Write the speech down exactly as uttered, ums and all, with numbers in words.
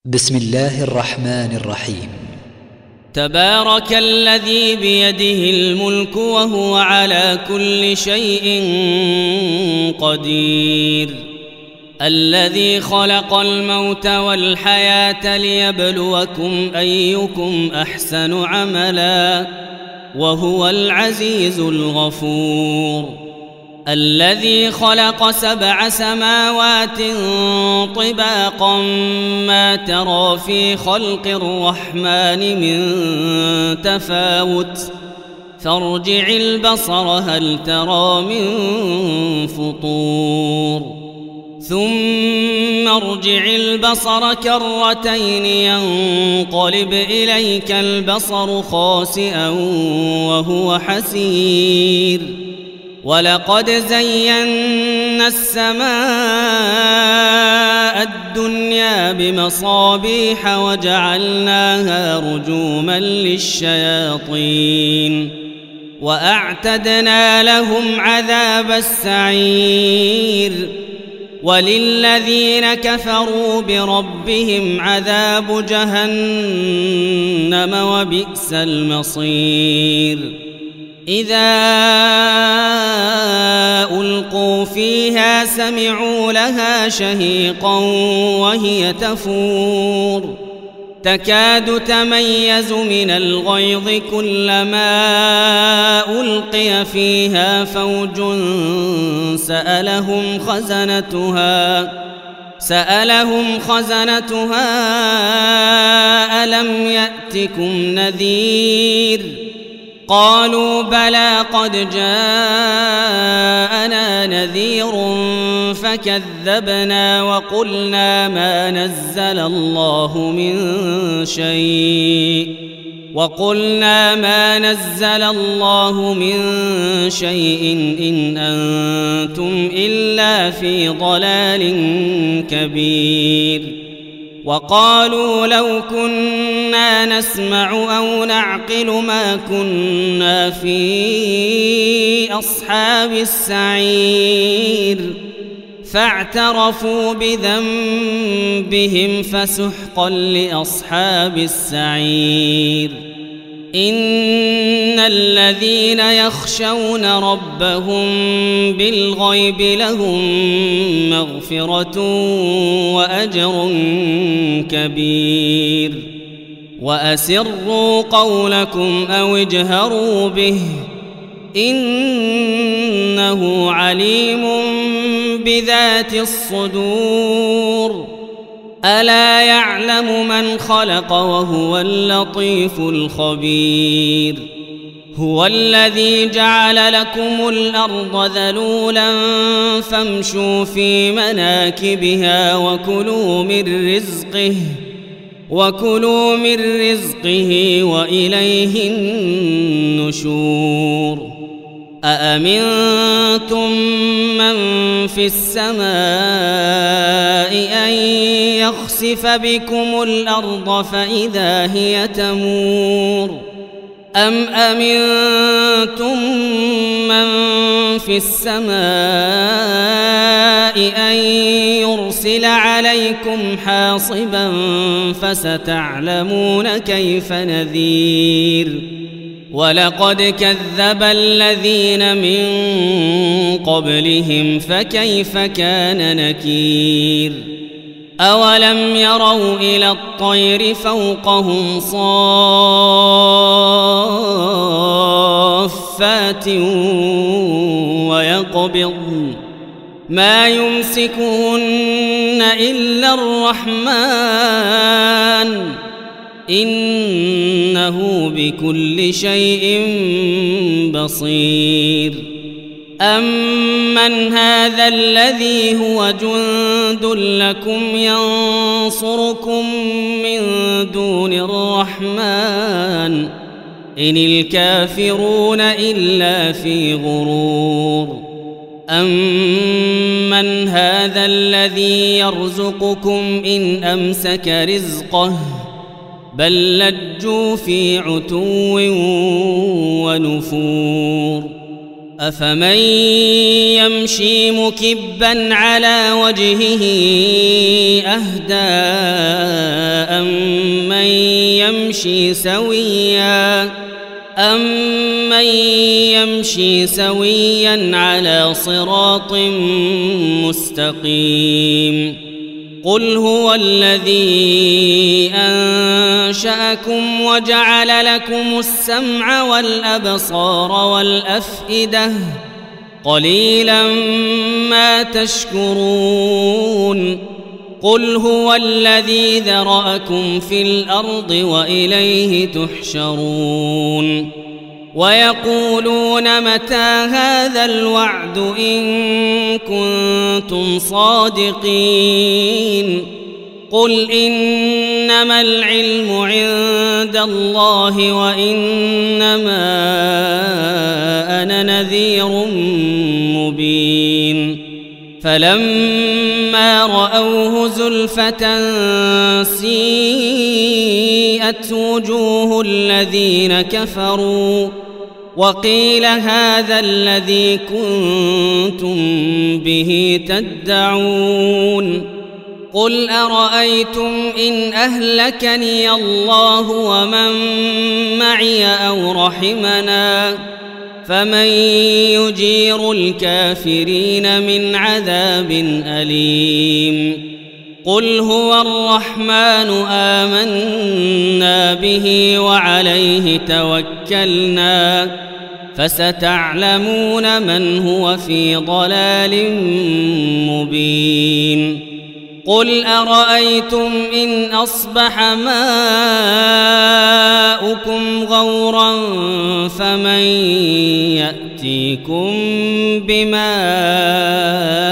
بسم الله الرحمن الرحيم. تبارك الذي بيده الملك وهو على كل شيء قدير، الذي خلق الموت والحياة ليبلوكم أيكم أحسن عملا وهو العزيز الغفور، الذي خلق سبع سماوات طباقا ما ترى في خلق الرحمن من تفاوت فارجع البصر هل ترى من فطور ثم ارجع البصر كرتين ينقلب إليك البصر خاسئا وهو حسير، ولقد زينا السماء الدنيا بمصابيح وجعلناها رجوما للشياطين وأعتدنا لهم عذاب السعير، وللذين كفروا بربهم عذاب جهنم وبئس المصير. إذا ألقوا فيها سمعوا لها شهيقا وهي تفور تكاد تميز من الغيظ كلما ألقي فيها فوج سألهم خزنتها سألهم خزنتها ألم يأتكم نذير قالوا بلى قد جاءنا نذير فكذبنا وقلنا ما نزل الله من شيء وقلنا ما نزل الله من شيء إن أنتم إلا في ضلال كبير. وقالوا لو كنا نسمع أو نعقل ما كنا في أصحاب السعير فاعترفوا بذنبهم فسحقا لأصحاب السعير. إن الذين يخشون ربهم بالغيب لهم مغفرة وأجر كبير. وأسروا قولكم أو اجهروا به إنه عليم بذات الصدور. ألا يعلم من خلق وهو اللطيف الخبير. هو الذي جعل لكم الأرض ذلولا فامشوا في مناكبها وكلوا من رزقه وكلوا من رزقه وإليه النشور. أأمنتم من في السماء أن يخسف بكم الأرض فإذا هي تمور أم أمنتم من في السماء أن يرسل عليكم حاصبا فستعلمون كيف نذير. ولقد كذب الذين من قبلهم فكيف كان نكير. أولم يروا إلى الطير فوقهم صافات ويقبضن ما يمسكهن إلا الرحمن إنه بكل شيء بصير. أمن هذا الذي هو جند لكم ينصركم من دون الرحمن إن الكافرون إلا في غرور. أمن هذا الذي يرزقكم إن أمسك رزقه بل لجوا في عتو ونفور. أفمن يمشي مكبا على وجهه أهدى يمشي سويا أمن يمشي سويا على صراط مستقيم قل هو الذي أنشأكم وجعل لكم السمع والأبصار والأفئدة قليلا ما تشكرون قل هو الذي ذرأكم في الأرض وإليه تحشرون ويقولون متى هذا الوعد إن كنتم صادقين قل إنما العلم عند الله وإنما أنا نذير مبين فلما رأوه زلفة سيئت وجوه الذين كفروا وقيل هذا الذي كنتم به تدعون قل أرأيتم إن أهلكني الله ومن معي أو رحمنا فمن يجير الكافرين من عذاب أليم قل هو الرحمن آمنا به وعليه توكلنا فستعلمون من هو في ضلال مبين قل أرأيتم إن أصبح ماؤكم غورا فمن يأتيكم بماء